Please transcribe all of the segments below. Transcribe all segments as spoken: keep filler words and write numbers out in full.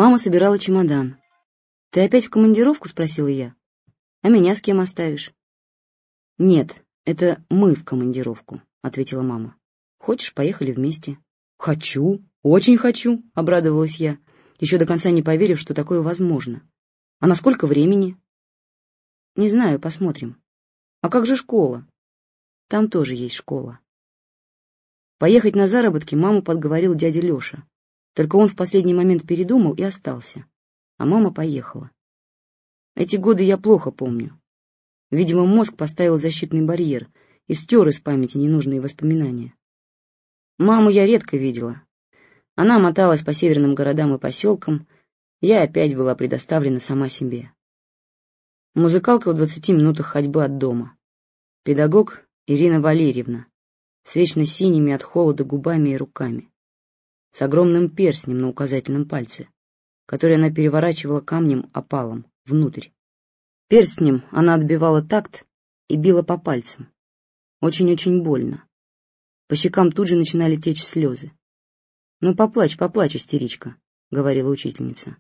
Мама собирала чемодан. «Ты опять в командировку?» — спросила я. «А меня с кем оставишь?» «Нет, это мы в командировку», — ответила мама. «Хочешь, поехали вместе?» «Хочу, очень хочу», — обрадовалась я, еще до конца не поверив, что такое возможно. «А на сколько времени?» «Не знаю, посмотрим». «А как же школа?» «Там тоже есть школа». Поехать на заработки маму подговорил дядя Леша. Только он в последний момент передумал и остался. А мама поехала. Эти годы я плохо помню. Видимо, мозг поставил защитный барьер и стер из памяти ненужные воспоминания. Маму я редко видела. Она моталась по северным городам и поселкам, я опять была предоставлена сама себе. Музыкалка в двадцати минутах ходьбы от дома. Педагог Ирина Валерьевна, с вечно синими от холода губами и руками, с огромным перстнем на указательном пальце, который она переворачивала камнем опалом внутрь. Перстнем она отбивала такт и била по пальцам. Очень-очень больно. По щекам тут же начинали течь слезы. «Ну, поплачь, поплачь, истеричка», — говорила учительница.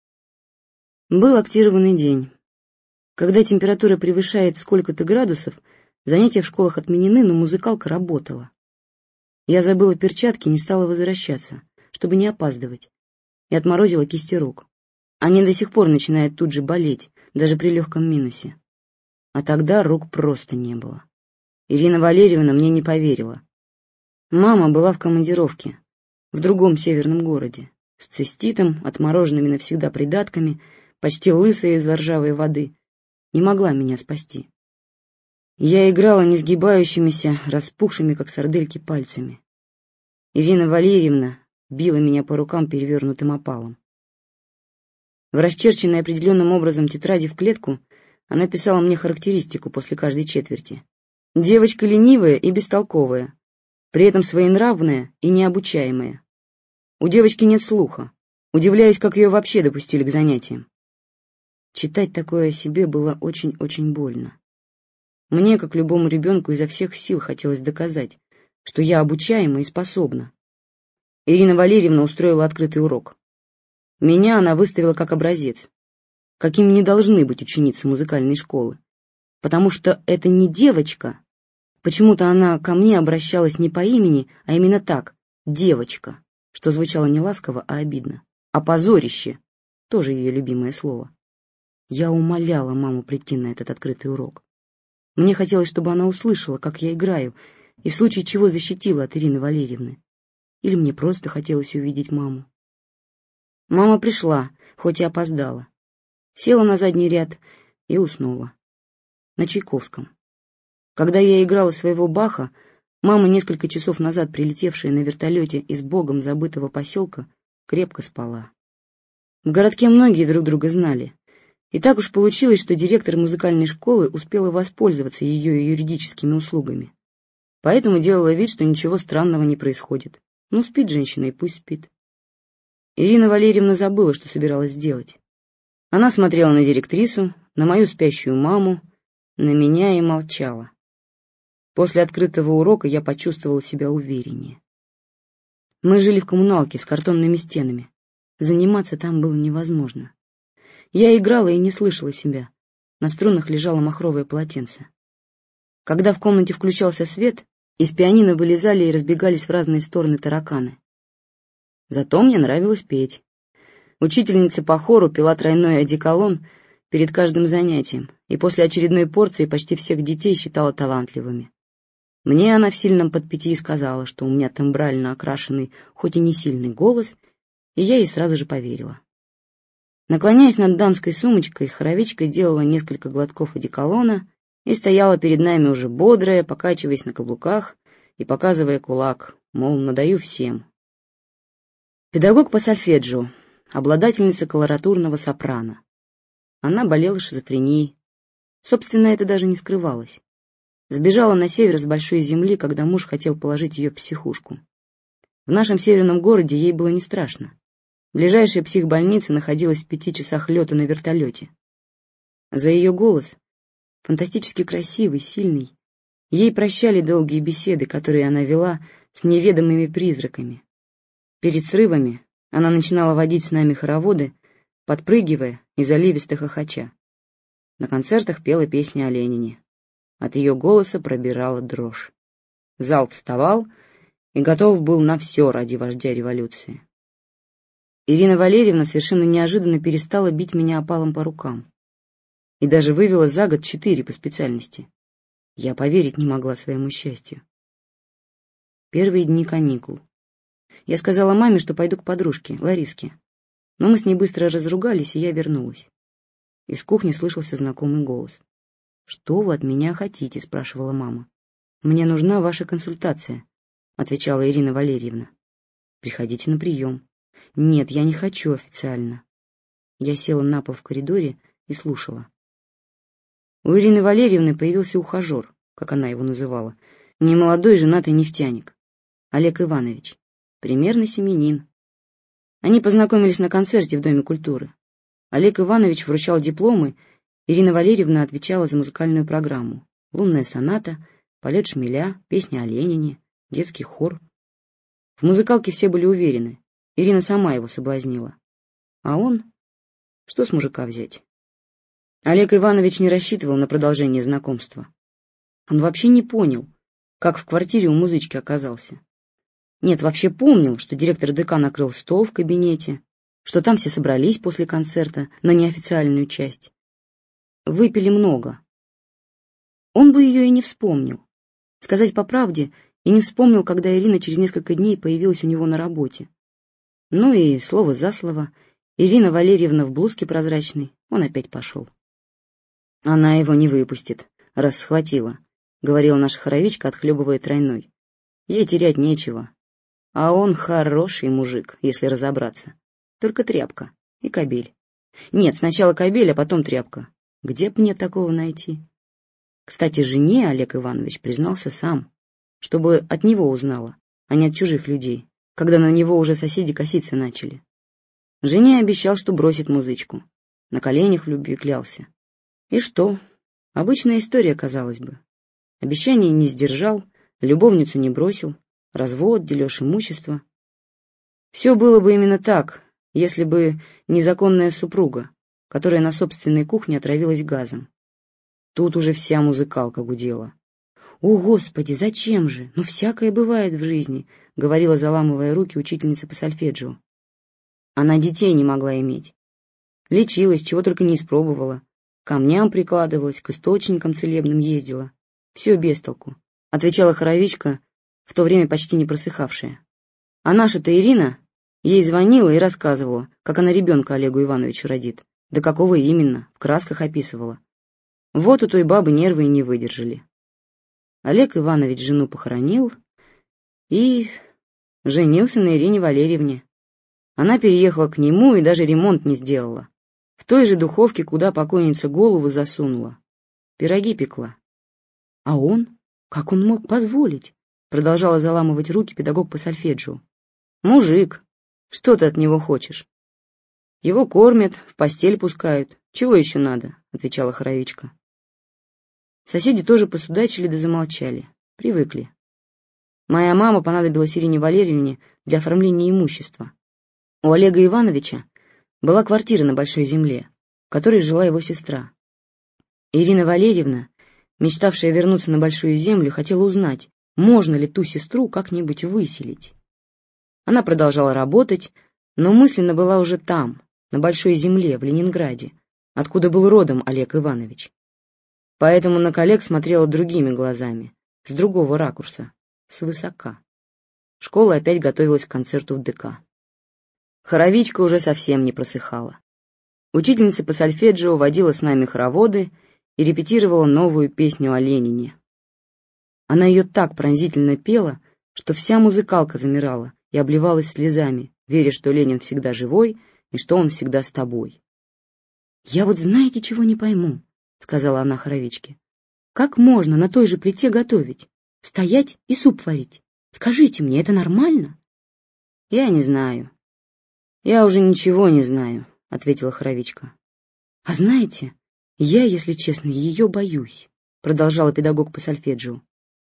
Был актированный день. Когда температура превышает сколько-то градусов, занятия в школах отменены, но музыкалка работала. Я забыла перчатки, не стала возвращаться, чтобы не опаздывать, и отморозила кисти рук. Они до сих пор начинают тут же болеть, даже при легком минусе. А тогда рук просто не было. Ирина Валерьевна мне не поверила. Мама была в командировке, в другом северном городе, с циститом, отмороженными навсегда придатками, почти лысая из-за ржавой воды, не могла меня спасти. Я играла несгибающимися, распухшими, как сардельки, пальцами. Ирина Валерьевна била меня по рукам перевернутым опалом. В расчерченной определенным образом тетради в клетку она писала мне характеристику после каждой четверти. Девочка ленивая и бестолковая, при этом своенравная и необучаемая. У девочки нет слуха. Удивляюсь, как ее вообще допустили к занятиям. Читать такое о себе было очень-очень больно. Мне, как любому ребенку, изо всех сил хотелось доказать, что я обучаема и способна. Ирина Валерьевна устроила открытый урок. Меня она выставила как образец, каким не должны быть ученицы музыкальной школы, потому что это не девочка. Почему-то она ко мне обращалась не по имени, а именно так, девочка, что звучало не ласково, а обидно. А позорище — тоже ее любимое слово. Я умоляла маму прийти на этот открытый урок. Мне хотелось, чтобы она услышала, как я играю, и в случае чего защитила от Ирины Валерьевны. Или мне просто хотелось увидеть маму. Мама пришла, хоть и опоздала. Села на задний ряд и уснула. На Чайковском. Когда я играла своего Баха, мама, несколько часов назад прилетевшая на вертолете из богом забытого поселка, крепко спала. В городке многие друг друга знали. И так уж получилось, что директор музыкальной школы успела воспользоваться ее юридическими услугами. Поэтому делала вид, что ничего странного не происходит. Ну, спит женщина, и пусть спит. Ирина Валерьевна забыла, что собиралась сделать. Она смотрела на директрису, на мою спящую маму, на меня и молчала. После открытого урока я почувствовала себя увереннее. Мы жили в коммуналке с картонными стенами. Заниматься там было невозможно. Я играла и не слышала себя. На струнах лежало махровое полотенце. Когда в комнате включался свет, из пианино вылезали и разбегались в разные стороны тараканы. Зато мне нравилось петь. Учительница по хору пила тройной одеколон перед каждым занятием и после очередной порции почти всех детей считала талантливыми. Мне она в сильном подпитии сказала, что у меня тембрально окрашенный, хоть и не сильный голос, и я ей сразу же поверила. Наклоняясь над дамской сумочкой, хоровичка делала несколько глотков одеколона и стояла перед нами уже бодрая, покачиваясь на каблуках и показывая кулак, мол, надаю всем. Педагог по сольфеджио, обладательница колоратурного сопрано. Она болела шизофренией. Собственно, это даже не скрывалось. Сбежала на север с большой земли, когда муж хотел положить ее в психушку. В нашем северном городе ей было не страшно. Ближайшая психбольница находилась в пяти часах лета на вертолете. За ее голос, фантастически красивый, сильный, ей прощали долгие беседы, которые она вела с неведомыми призраками. Перед срывами Она начинала водить с нами хороводы, подпрыгивая и заливисто хохоча. На концертах пела песни о Ленине. От ее голоса пробирала дрожь. Зал вставал и готов был на все ради вождя революции. Ирина Валерьевна совершенно неожиданно перестала бить меня опалом по рукам и даже вывела за год четыре по специальности. Я поверить не могла своему счастью. Первые дни каникул. Я сказала маме, что пойду к подружке, Лариске. Но мы с ней быстро разругались, и я вернулась. Из кухни слышался знакомый голос. «Что вы от меня хотите?» — спрашивала мама. «Мне нужна ваша консультация», — отвечала Ирина Валерьевна. «Приходите на прием». «Нет, я не хочу официально». Я села на пол в коридоре и слушала. У Ирины Валерьевны появился ухажер, как она его называла, немолодой женатый нефтяник, Олег Иванович, примерно семьянин. Они познакомились на концерте в Доме культуры. Олег Иванович вручал дипломы, Ирина Валерьевна отвечала за музыкальную программу. Лунная соната, полет шмеля, песня о Ленине, детский хор. В музыкалке все были уверены. Ирина сама его соблазнила. А он? Что с мужика взять? Олег Иванович не рассчитывал на продолжение знакомства. Он вообще не понял, как в квартире у музычки оказался. Нет, вообще помнил, что директор ДК накрыл стол в кабинете, что там все собрались после концерта на неофициальную часть. Выпили много. Он бы ее и не вспомнил. Сказать по правде, и не вспомнил, когда Ирина через несколько дней появилась у него на работе. Ну и слово за слово, Ирина Валерьевна в блузке прозрачной, он опять пошел. Она его не выпустит, раз схватила, говорила наша хоровичка, отхлебывая тройной. Ей терять нечего. А он хороший мужик, если разобраться. Только тряпка и кобель. Нет, сначала кобель, а потом тряпка. Где б мне такого найти? Кстати, жене Олег Иванович признался сам, чтобы от него узнала, а не от чужих людей, когда на него уже соседи коситься начали. Жене обещал, что бросит музычку. На коленях в любви клялся. И что? Обычная история, казалось бы. Обещание не сдержал, любовницу не бросил, развод, дележ имущества. Все было бы именно так, если бы незаконная супруга, которая на собственной кухне отравилась газом. Тут уже вся музыкалка гудела. «О, Господи, зачем же? Ну, всякое бывает в жизни», — говорила, заламывая руки, учительница по сольфеджио. Она детей не могла иметь. Лечилась, чего только не испробовала. К камням прикладывалась, к источникам целебным ездила. Все без толку, — отвечала хоровичка, в то время почти не просыхавшая. А наша-то Ирина ей звонила и рассказывала, как она ребенка Олегу Ивановичу родит. Да какого именно, в красках описывала. Вот у той бабы нервы и не выдержали. Олег Иванович жену похоронил и женился на Ирине Валерьевне. Она переехала к нему и даже ремонт не сделала. В той же духовке, куда покойница голову засунула. Пироги пекла. А он? Как он мог позволить? Продолжала заламывать руки педагог по сольфеджио. Мужик. Что ты от него хочешь? Его кормят, в постель пускают. Чего еще надо? Отвечала хоровичка. Соседи тоже посудачили да замолчали. Привыкли. Моя мама понадобилась Ирине Валерьевне для оформления имущества. У Олега Ивановича была квартира на Большой земле, в которой жила его сестра. Ирина Валерьевна, мечтавшая вернуться на Большую землю, хотела узнать, можно ли ту сестру как-нибудь выселить. Она продолжала работать, но мысленно была уже там, на Большой земле, в Ленинграде, откуда был родом Олег Иванович. Поэтому на коллег смотрела другими глазами, с другого ракурса, свысока. Школа опять готовилась к концерту в ДК. Хоровичка уже совсем не просыхала. Учительница по сольфеджио водила с нами хороводы и репетировала новую песню о Ленине. Она ее так пронзительно пела, что вся музыкалка замирала и обливалась слезами, веря, что Ленин всегда живой и что он всегда с тобой. «Я вот знаете, чего не пойму», — сказала она хоровичке. «Как можно на той же плите готовить? Стоять и суп варить? Скажите мне, это нормально?» «Я не знаю. Я уже ничего не знаю», — ответила хоровичка. «А знаете, я, если честно, ее боюсь», — продолжала педагог по сольфеджио.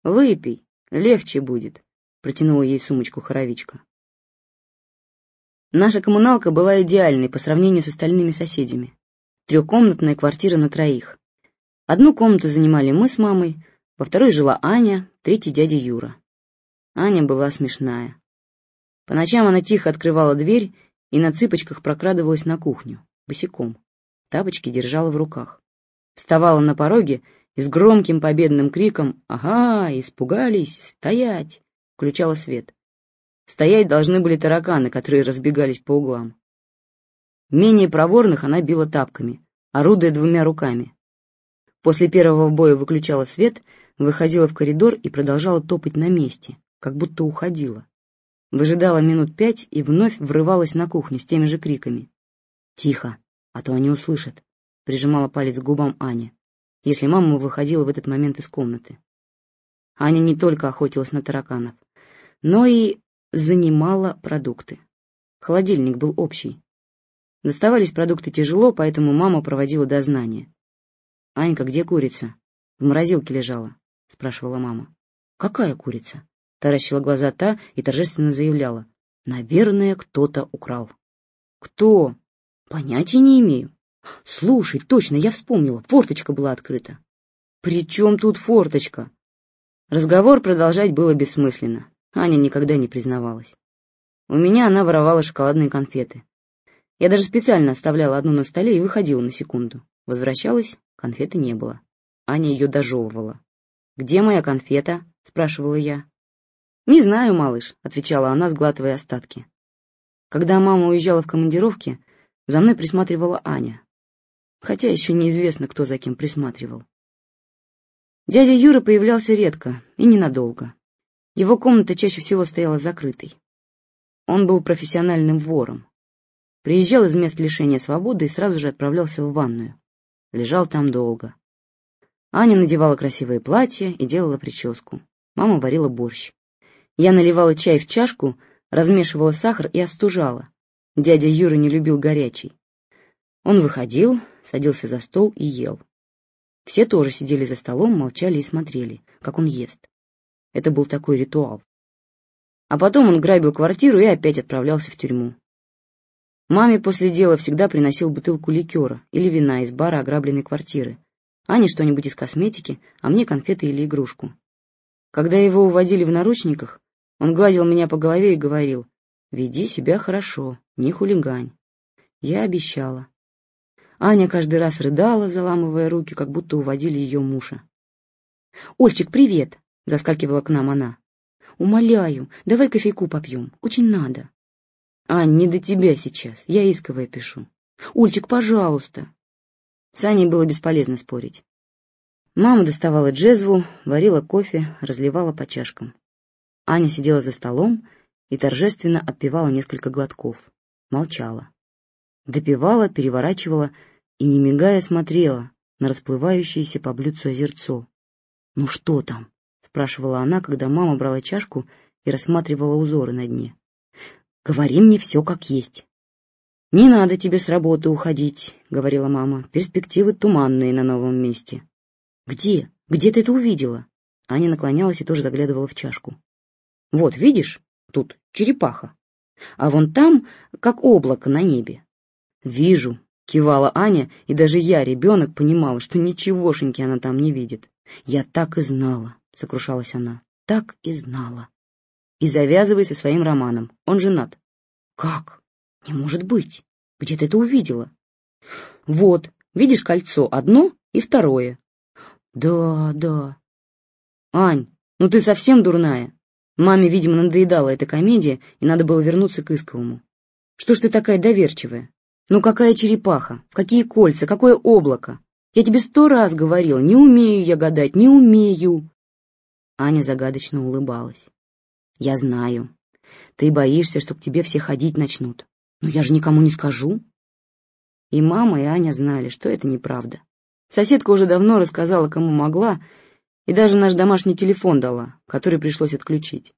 «Выпей, легче будет», — протянула ей сумочку хоровичка. Наша коммуналка была идеальной по сравнению с остальными соседями. Трехкомнатная квартира на троих. Одну комнату занимали мы с мамой, во второй жила Аня, третий дядя Юра. Аня была смешная. По ночам она тихо открывала дверь и на цыпочках прокрадывалась на кухню, босиком. Тапочки держала в руках. Вставала на пороге и с громким победным криком «Ага, испугались! Стоять!» включала свет. Стоять должны были тараканы, которые разбегались по углам. Менее проворных она била тапками, орудуя двумя руками. После первого боя выключала свет, выходила в коридор и продолжала топать на месте, как будто уходила. Выжидала минут пять и вновь врывалась на кухню с теми же криками. «Тихо, а то они услышат», — прижимала палец к губам Аня, если мама выходила в этот момент из комнаты. Аня не только охотилась на тараканов, но и занимала продукты. Холодильник был общий. Доставались продукты тяжело, поэтому мама проводила дознание. «Анька, где курица?» «В морозилке лежала», — спрашивала мама. «Какая курица?» — таращила глаза та и торжественно заявляла. «Наверное, кто-то украл». «Кто?» «Понятия не имею». «Слушай, точно, я вспомнила, форточка была открыта». «При чем тут форточка?» Разговор продолжать было бессмысленно. Аня никогда не признавалась. У меня она воровала шоколадные конфеты. Я даже специально оставляла одну на столе и выходила на секунду. Возвращалась, конфеты не было. Аня ее дожевывала. «Где моя конфета?» — спрашивала я. «Не знаю, малыш», — отвечала она, сглатывая остатки. Когда мама уезжала в командировки, за мной присматривала Аня. Хотя еще неизвестно, кто за кем присматривал. Дядя Юра появлялся редко и ненадолго. Его комната чаще всего стояла закрытой. Он был профессиональным вором. Приезжал из мест лишения свободы и сразу же отправлялся в ванную. Лежал там долго. Аня надевала красивое платье и делала прическу. Мама варила борщ. Я наливала чай в чашку, размешивала сахар и остужала. Дядя Юра не любил горячий. Он выходил, садился за стол и ел. Все тоже сидели за столом, молчали и смотрели, как он ест. Это был такой ритуал. А потом он грабил квартиру и опять отправлялся в тюрьму. Маме после дела всегда приносил бутылку ликера или вина из бара ограбленной квартиры. Ане что-нибудь из косметики, а мне конфеты или игрушку. Когда его уводили в наручниках, он гладил меня по голове и говорил: «Веди себя хорошо, не хулигань». Я обещала. Аня каждый раз рыдала, заламывая руки, как будто уводили ее мужа. «Ольчик, привет!» — заскакивала к нам она. «Умоляю, давай кофейку попьем, очень надо». «Ань, не до тебя сейчас, я исковое пишу». «Ольчик, пожалуйста». С Аней было бесполезно спорить. Мама доставала джезву, варила кофе, разливала по чашкам. Аня сидела за столом и торжественно отпивала несколько глотков. Молчала. Допивала, переворачивала и, не мигая, смотрела на расплывающееся по блюдцу озерцо. «Ну что там?» — спрашивала она, когда мама брала чашку и рассматривала узоры на дне. «Говори мне все как есть». «Не надо тебе с работы уходить», — говорила мама. «Перспективы туманные на новом месте». «Где? Где ты это увидела?» Аня наклонялась и тоже заглядывала в чашку. «Вот, видишь, тут черепаха. А вон там, как облако на небе». «Вижу», — кивала Аня, и даже я, ребенок, понимала, что ничегошеньки она там не видит. «Я так и знала», — сокрушалась она, — «так и знала». «И завязывай со своим романом, он женат». «Как? Не может быть. Где ты это увидела?» «Вот, видишь кольцо одно и второе». «Да, да». «Ань, ну ты совсем дурная?» Маме, видимо, надоедала эта комедия, и надо было вернуться к исковому. «Что ж ты такая доверчивая? Ну какая черепаха? В какие кольца? Какое облако? Я тебе сто раз говорила, не умею я гадать, не умею». Аня загадочно улыбалась. «Я знаю. Ты боишься, что к тебе все ходить начнут. Но я же никому не скажу». И мама, и Аня знали, что это неправда. Соседка уже давно рассказала, кому могла, и даже наш домашний телефон дала, который пришлось отключить.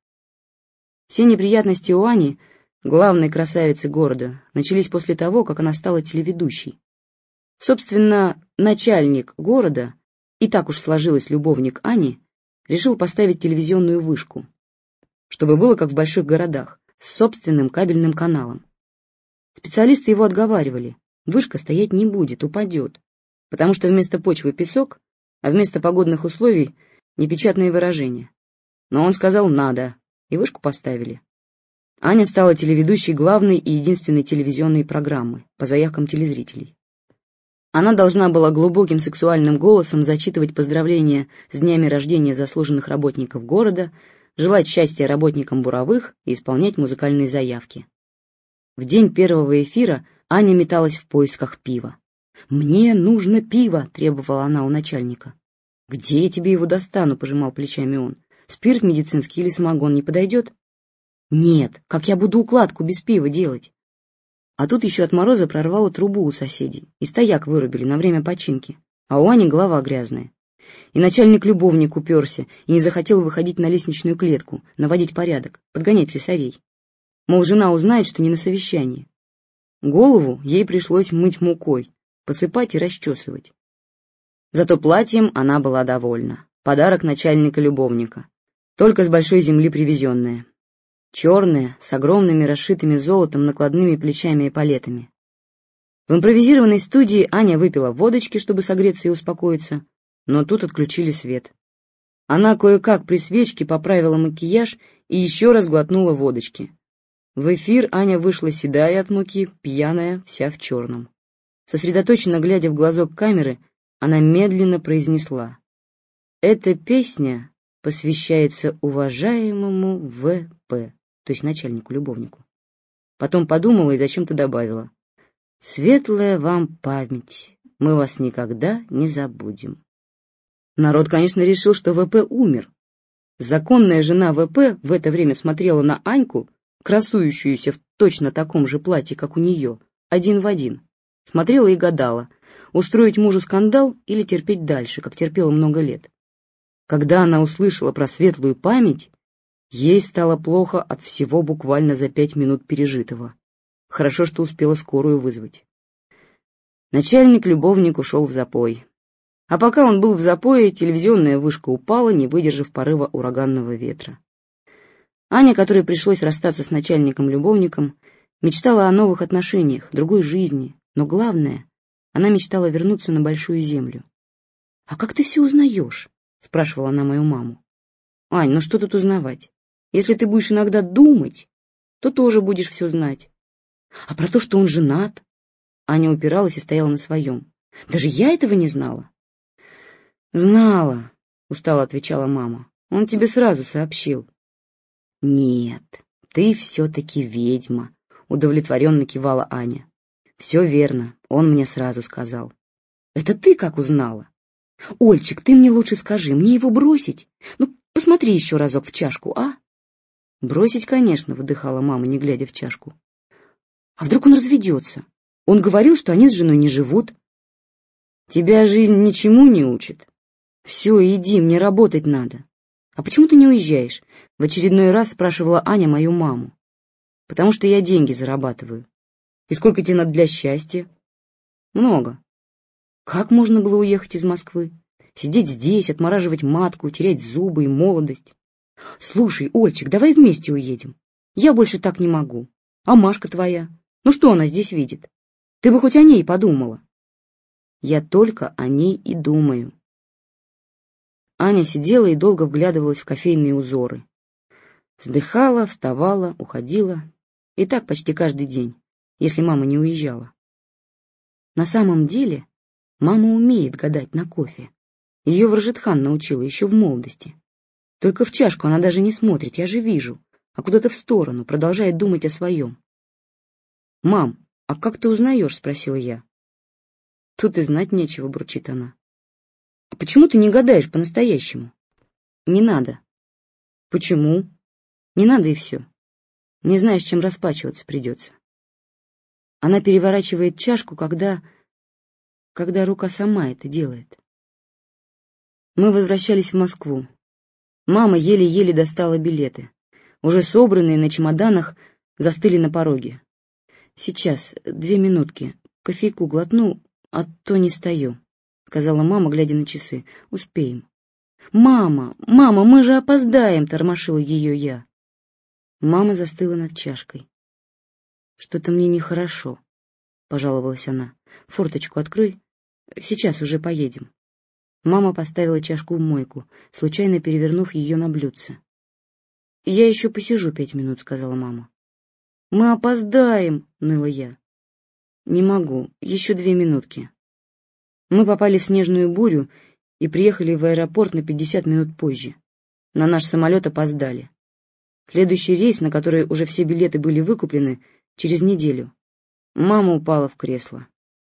Все неприятности у Ани, главной красавицы города, начались после того, как она стала телеведущей. Собственно, начальник города, и так уж сложилось любовник Ани, решил поставить телевизионную вышку, чтобы было как в больших городах, с собственным кабельным каналом. Специалисты его отговаривали. Вышка стоять не будет, упадет, потому что вместо почвы песок, а вместо погодных условий непечатные выражения. Но он сказал «надо», и вышку поставили. Аня стала телеведущей главной и единственной телевизионной программы по заявкам телезрителей. Она должна была глубоким сексуальным голосом зачитывать поздравления с днями рождения заслуженных работников города, желать счастья работникам буровых и исполнять музыкальные заявки. В день первого эфира Аня металась в поисках пива. «Мне нужно пиво!» — требовала она у начальника. «Где я тебе его достану?» — пожимал плечами он. «Спирт медицинский или самогон не подойдет?» «Нет, как я буду укладку без пива делать?» А тут еще от мороза прорвало трубу у соседей, и стояк вырубили на время починки, а у Ани голова грязная. И начальник-любовник уперся и не захотел выходить на лестничную клетку, наводить порядок, подгонять слесарей. Мол, жена узнает, что не на совещании. Голову ей пришлось мыть мукой, посыпать и расчесывать. Зато платьем она была довольна. Подарок начальника-любовника. Только с большой земли привезенное. Черное, с огромными расшитыми золотом накладными плечами и палетами. В импровизированной студии Аня выпила водочки, чтобы согреться и успокоиться, но тут отключили свет. Она кое-как при свечке поправила макияж и еще раз глотнула водочки. В эфир Аня вышла седая от муки, пьяная, вся в черном. Сосредоточенно глядя в глазок камеры, она медленно произнесла: «Эта песня посвящается уважаемому В П, то есть начальнику-любовнику». Потом подумала и зачем-то добавила: «Светлая вам память, мы вас никогда не забудем». Народ, конечно, решил, что В П умер. Законная жена В П в это время смотрела на Аньку, красующуюся в точно таком же платье, как у нее, один в один. Смотрела и гадала, устроить мужу скандал или терпеть дальше, как терпела много лет. Когда она услышала про светлую память, ей стало плохо от всего буквально за пять минут пережитого. Хорошо, что успела скорую вызвать. Начальник-любовник ушел в запой. А пока он был в запое, телевизионная вышка упала, не выдержав порыва ураганного ветра. Аня, которой пришлось расстаться с начальником-любовником, мечтала о новых отношениях, другой жизни, но главное, она мечтала вернуться на большую землю. «А как ты все узнаешь?» — спрашивала она мою маму. «Ань, ну что тут узнавать? Если ты будешь иногда думать, то тоже будешь все знать. А про то, что он женат?» Аня упиралась и стояла на своем. «Даже я этого не знала». «Знала», — устало отвечала мама. «Он тебе сразу сообщил». «Нет, ты все-таки ведьма», — удовлетворенно кивала Аня. «Все верно, он мне сразу сказал». «Это ты как узнала?» «Ольчик, ты мне лучше скажи, мне его бросить? Ну, посмотри еще разок в чашку, а?» «Бросить, конечно», — выдыхала мама, не глядя в чашку. «А вдруг он разведется? Он говорил, что они с женой не живут». «Тебя жизнь ничему не учит. Все, иди, мне работать надо». «А почему ты не уезжаешь?» — в очередной раз спрашивала Аня мою маму. «Потому что я деньги зарабатываю». «И сколько тебе надо для счастья?» «Много». «Как можно было уехать из Москвы? Сидеть здесь, отмораживать матку, терять зубы и молодость?» «Слушай, Ольчик, давай вместе уедем. Я больше так не могу. А Машка твоя? Ну что она здесь видит? Ты бы хоть о ней подумала». «Я только о ней и думаю». Аня сидела и долго вглядывалась в кофейные узоры. Вздыхала, вставала, уходила. И так почти каждый день, если мама не уезжала. На самом деле, мама умеет гадать на кофе. Ее Варжетхан научила еще в молодости. Только в чашку она даже не смотрит, я же вижу, а куда-то в сторону, продолжает думать о своем. «Мам, а как ты узнаешь?» — спросила я. «Тут и знать нечего», — бурчит она. «А почему ты не гадаешь по-настоящему?» «Не надо». «Почему?» «Не надо и все. Не знаешь, чем расплачиваться придется». Она переворачивает чашку, когда... когда рука сама это делает. Мы возвращались в Москву. Мама еле-еле достала билеты. Уже собранные на чемоданах застыли на пороге. «Сейчас, две минутки, кофейку глотну, а то не стою», — сказала мама, глядя на часы. «Успеем». «Мама, мама, мы же опоздаем», — тормошила ее я. Мама застыла над чашкой. Что-то мне нехорошо, пожаловалась она. Форточку открой. Сейчас уже поедем. Мама поставила чашку в мойку, случайно перевернув ее на блюдце. «Я еще посижу пять минут», — сказала мама. «Мы опоздаем», — ныла я. «Не могу, еще две минутки». Мы попали в снежную бурю и приехали в аэропорт на пятьдесят минут позже. На наш самолет опоздали. Следующий рейс, на который уже все билеты были выкуплены, через неделю. Мама упала в кресло.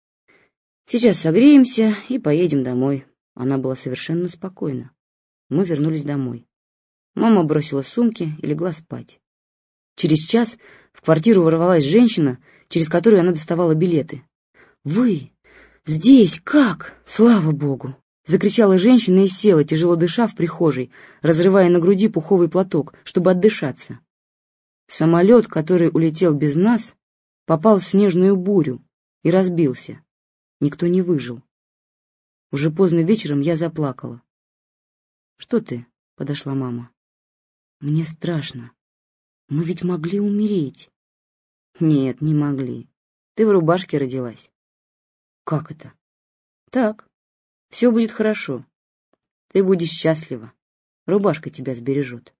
«Сейчас согреемся и поедем домой». Она была совершенно спокойна. Мы вернулись домой. Мама бросила сумки и легла спать. Через час в квартиру ворвалась женщина, через которую она доставала билеты. «Вы здесь? Как? Слава Богу!» — закричала женщина и села, тяжело дыша, в прихожей, разрывая на груди пуховый платок, чтобы отдышаться. Самолет, который улетел без нас, попал в снежную бурю и разбился. Никто не выжил. Уже поздно вечером я заплакала. «Что ты?» — подошла мама. «Мне страшно. Мы ведь могли умереть». «Нет, не могли. Ты в рубашке родилась». «Как это?» «Так. Все будет хорошо. Ты будешь счастлива. Рубашка тебя сбережет».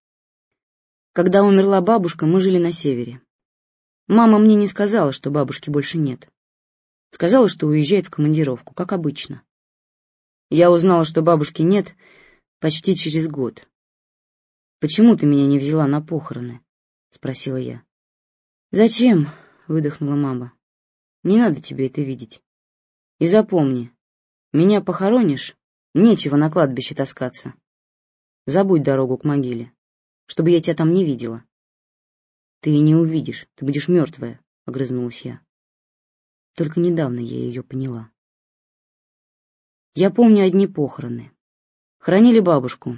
Когда умерла бабушка, мы жили на севере. Мама мне не сказала, что бабушки больше нет. Сказала, что уезжает в командировку, как обычно. Я узнала, что бабушки нет, почти через год. «Почему ты меня не взяла на похороны?» — спросила я. «Зачем?» — выдохнула мама. «Не надо тебе это видеть. И запомни, меня похоронишь, нечего на кладбище таскаться. Забудь дорогу к могиле, чтобы я тебя там не видела». «Ты и не увидишь, ты будешь мертвая», — огрызнулась я. Только недавно я ее поняла. Я помню одни похороны. Хоронили бабушку.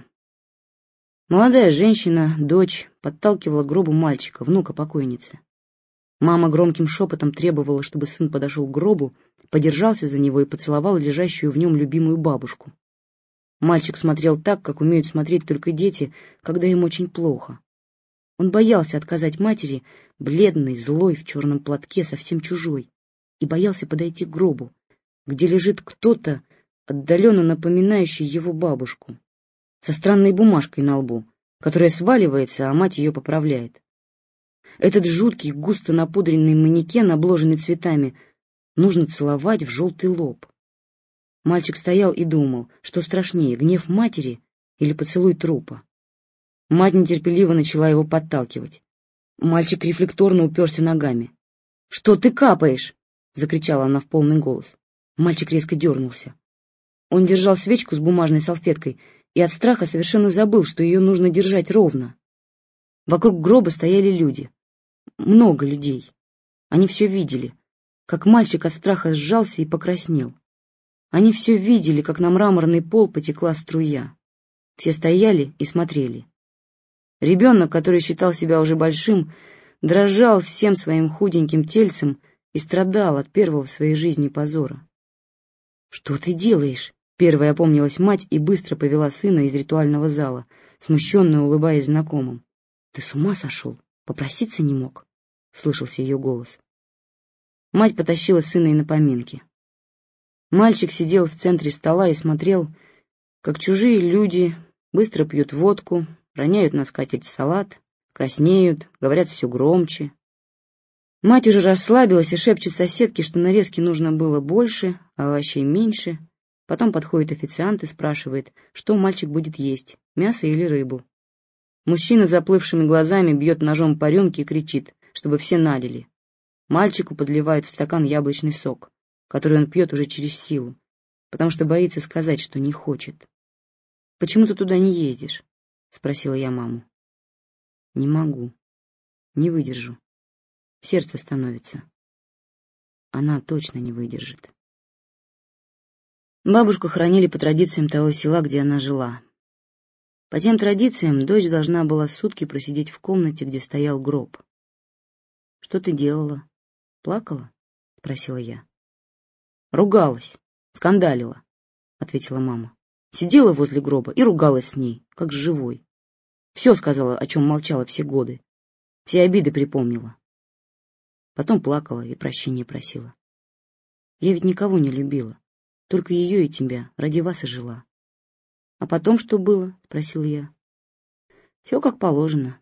Молодая женщина, дочь, подталкивала к гробу мальчика, внука покойницы. Мама громким шепотом требовала, чтобы сын подошел к гробу, подержался за него и поцеловал лежащую в нем любимую бабушку. Мальчик смотрел так, как умеют смотреть только дети, когда им очень плохо. Он боялся отказать матери, бледный, злой, в черном платке, совсем чужой, и боялся подойти к гробу, где лежит кто-то, отдаленно напоминающий его бабушку, со странной бумажкой на лбу, которая сваливается, а мать ее поправляет. Этот жуткий, густо напудренный манекен, обложенный цветами, нужно целовать в желтый лоб. Мальчик стоял и думал, что страшнее, гнев матери или поцелуй трупа. Мать нетерпеливо начала его подталкивать. Мальчик рефлекторно уперся ногами. «Что ты капаешь?» — закричала она в полный голос. Мальчик резко дернулся. Он держал свечку с бумажной салфеткой и от страха совершенно забыл, что ее нужно держать ровно. Вокруг гроба стояли люди. Много людей. Они все видели, как мальчик от страха сжался и покраснел. Они все видели, как на мраморный пол потекла струя. Все стояли и смотрели. Ребенок, который считал себя уже большим, дрожал всем своим худеньким тельцем и страдал от первого в своей жизни позора. «Что ты делаешь?» — первая опомнилась мать и быстро повела сына из ритуального зала, смущенно улыбаясь знакомым. «Ты с ума сошел? Попроситься не мог?» — слышался ее голос. Мать потащила сына и на поминки. Мальчик сидел в центре стола и смотрел, как чужие люди быстро пьют водку, роняют на скатерть салат, краснеют, говорят все громче. Мать уже расслабилась и шепчет соседке, что нарезки нужно было больше, а овощей меньше. Потом подходит официант и спрашивает, что мальчик будет есть, мясо или рыбу. Мужчина с заплывшими глазами бьет ножом по рюмке и кричит, чтобы все налили. Мальчику подливают в стакан яблочный сок, который он пьет уже через силу, потому что боится сказать, что не хочет. «Почему ты туда не ездишь?» — спросила я маму. «Не могу. Не выдержу. Сердце становится». Она точно не выдержит. Бабушку хоронили по традициям того села, где она жила. По тем традициям дочь должна была сутки просидеть в комнате, где стоял гроб. «Что ты делала? Плакала?» — спросила я. «Ругалась, скандалила», — ответила мама. «Сидела возле гроба и ругалась с ней, как с живой. Все сказала, о чем молчала все годы. Все обиды припомнила». Потом плакала и прощения просила. Я ведь никого не любила, только ее и тебя, ради вас и жила. А потом что было? — спросил я. Все как положено.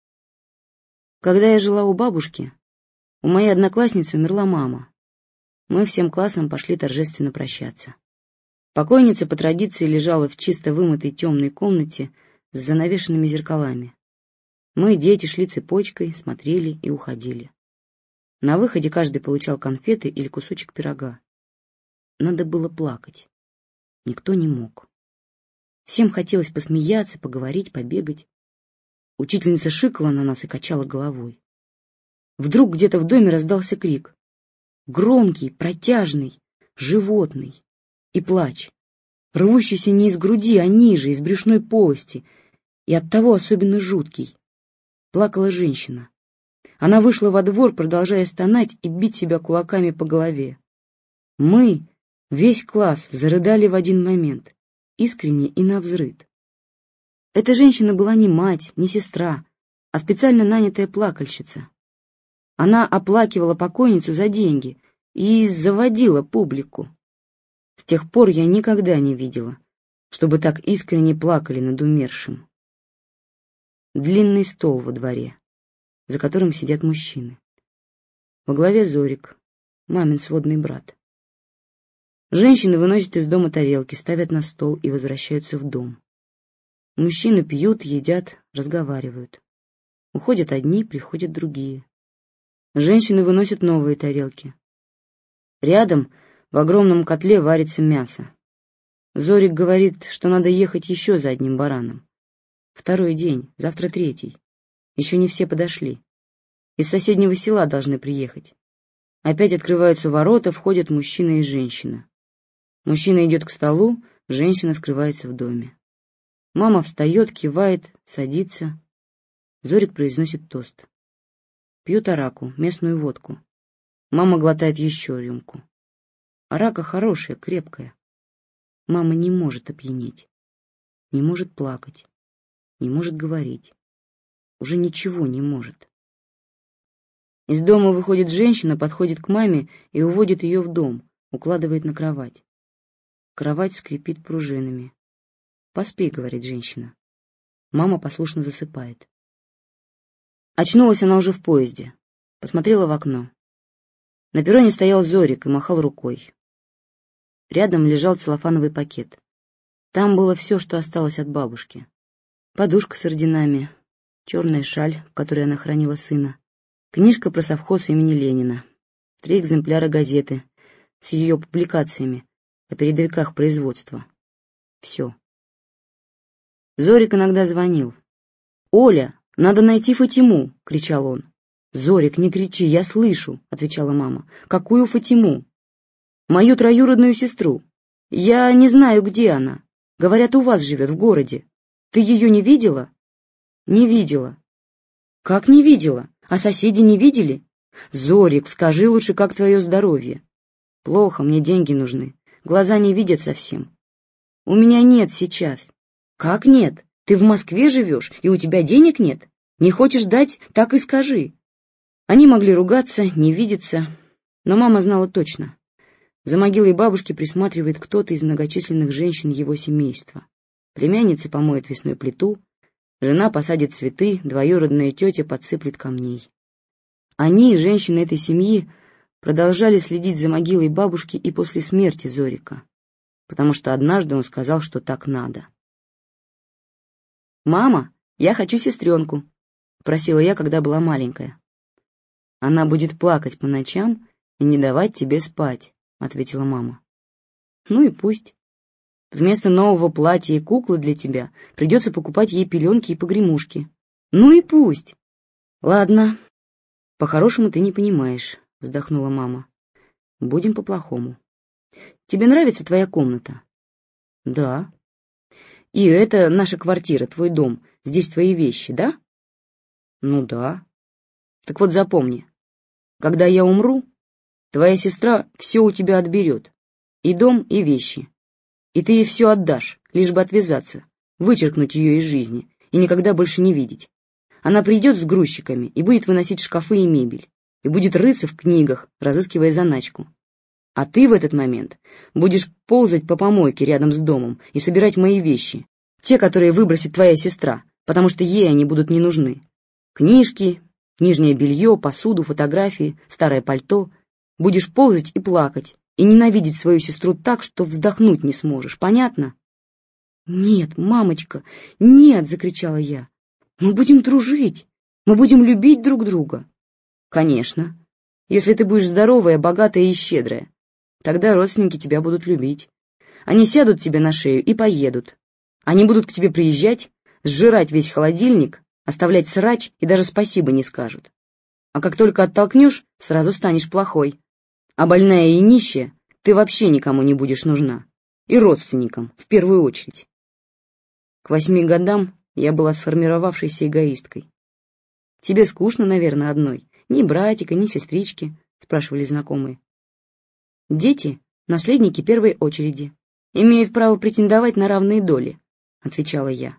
Когда я жила у бабушки, у моей одноклассницы умерла мама. Мы всем классом пошли торжественно прощаться. Покойница по традиции лежала в чисто вымытой темной комнате с занавешенными зеркалами. Мы, дети, шли цепочкой, смотрели и уходили. На выходе каждый получал конфеты или кусочек пирога. Надо было плакать. Никто не мог. Всем хотелось посмеяться, поговорить, побегать. Учительница шикала на нас и качала головой. Вдруг где-то в доме раздался крик. Громкий, протяжный, животный. И плач, рвущийся не из груди, а ниже, из брюшной полости, и оттого особенно жуткий. Плакала женщина. Она вышла во двор, продолжая стонать и бить себя кулаками по голове. Мы, весь класс, зарыдали в один момент, искренне и навзрыд. Эта женщина была не мать, не сестра, а специально нанятая плакальщица. Она оплакивала покойницу за деньги и заводила публику. С тех пор я никогда не видела, чтобы так искренне плакали над умершим. Длинный стол во дворе, за которым сидят мужчины. Во главе Зорик, мамин сводный брат. Женщины выносят из дома тарелки, ставят на стол и возвращаются в дом. Мужчины пьют, едят, разговаривают. Уходят одни, приходят другие. Женщины выносят новые тарелки. Рядом в огромном котле варится мясо. Зорик говорит, что надо ехать еще за одним бараном. Второй день, завтра третий. Еще не все подошли. Из соседнего села должны приехать. Опять открываются ворота, входят мужчина и женщина. Мужчина идет к столу, женщина скрывается в доме. Мама встает, кивает, садится. Зорик произносит тост. Пьют араку, местную водку. Мама глотает еще рюмку. Арака хорошая, крепкая. Мама не может опьянеть, не может плакать, не может говорить. Уже ничего не может. Из дома выходит женщина, подходит к маме и уводит ее в дом, укладывает на кровать. Кровать скрипит пружинами. «Поспи», — говорит женщина. Мама послушно засыпает. Очнулась она уже в поезде. Посмотрела в окно. На перроне стоял Зорик и махал рукой. Рядом лежал целлофановый пакет. Там было все, что осталось от бабушки. Подушка с орденами, черная шаль, в которой она хранила сына, книжка про совхоз имени Ленина, три экземпляра газеты с ее публикациями о передовиках производства. Все. Зорик иногда звонил. «Оля, надо найти Фатиму!» — кричал он. «Зорик, не кричи, я слышу!» — отвечала мама. «Какую Фатиму?» «Мою троюродную сестру. Я не знаю, где она. Говорят, у вас живет, в городе. Ты ее не видела?» «Не видела». «Как не видела? А соседи не видели?» «Зорик, скажи лучше, как твое здоровье?» «Плохо, мне деньги нужны. Глаза не видят совсем». «У меня нет сейчас». «Как нет? Ты в Москве живешь, и у тебя денег нет? Не хочешь дать, так и скажи». Они могли ругаться, не видеться, но мама знала точно. За могилой бабушки присматривает кто-то из многочисленных женщин его семейства. Племянница помоет весной плиту, жена посадит цветы, двоюродная тетя подсыплет камней. Они, женщины этой семьи, продолжали следить за могилой бабушки и после смерти Зорика, потому что однажды он сказал, что так надо. «Мама, я хочу сестренку», — просила я, когда была маленькая. «Она будет плакать по ночам и не давать тебе спать», — ответила мама. «Ну и пусть. Вместо нового платья и куклы для тебя придется покупать ей пеленки и погремушки. Ну и пусть». «Ладно, по-хорошему ты не понимаешь», — вздохнула мама. «Будем по-плохому. Тебе нравится твоя комната?» «Да». «И это наша квартира, твой дом, здесь твои вещи, да?» «Ну да». «Так вот запомни, когда я умру, твоя сестра все у тебя отберет, и дом, и вещи, и ты ей все отдашь, лишь бы отвязаться, вычеркнуть ее из жизни и никогда больше не видеть. Она придет с грузчиками и будет выносить шкафы и мебель, и будет рыться в книгах, разыскивая заначку. А ты в этот момент будешь ползать по помойке рядом с домом и собирать мои вещи, те, которые выбросит твоя сестра, потому что ей они будут не нужны. Книжки, нижнее белье, посуду, фотографии, старое пальто. Будешь ползать и плакать, и ненавидеть свою сестру так, что вздохнуть не сможешь. Понятно? «Нет, мамочка, нет!» — закричала я. «Мы будем дружить, мы будем любить друг друга». «Конечно, если ты будешь здоровая, богатая и щедрая. Тогда родственники тебя будут любить. Они сядут тебе на шею и поедут. Они будут к тебе приезжать, сжирать весь холодильник, оставлять срач и даже спасибо не скажут. А как только оттолкнешь, сразу станешь плохой. А больная и нищая, ты вообще никому не будешь нужна. И родственникам, в первую очередь». К восьми годам я была сформировавшейся эгоисткой. «Тебе скучно, наверное, одной? Ни братика, ни сестрички?» — спрашивали знакомые. «Дети — наследники первой очереди, имеют право претендовать на равные доли», — отвечала я.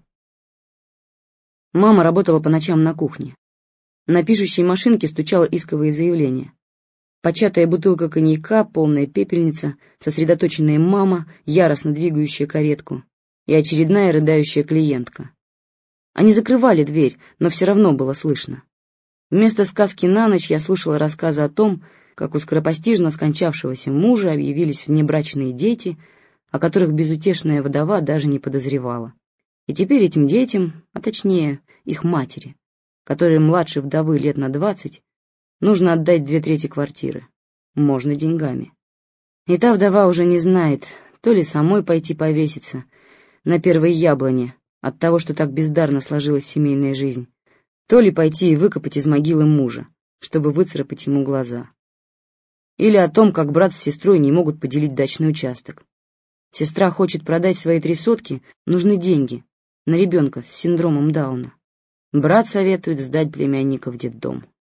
Мама работала по ночам на кухне. На пишущей машинке стучало исковые заявления. Початая бутылка коньяка, полная пепельница, сосредоточенная мама, яростно двигающая каретку, и очередная рыдающая клиентка. Они закрывали дверь, но все равно было слышно. Вместо сказки на ночь я слушала рассказы о том, как у скоропостижно скончавшегося мужа объявились внебрачные дети, о которых безутешная вдова даже не подозревала. И теперь этим детям, а точнее их матери, которые младше вдовы лет на двадцать, нужно отдать две трети квартиры, можно деньгами. И та вдова уже не знает, то ли самой пойти повеситься на первой яблоне от того, что так бездарно сложилась семейная жизнь, то ли пойти и выкопать из могилы мужа, чтобы выцарапать ему глаза. Или о том, как брат с сестрой не могут поделить дачный участок. Сестра хочет продать свои три сотки, нужны деньги на ребенка с синдромом Дауна. Брат советует сдать племянника в детдом.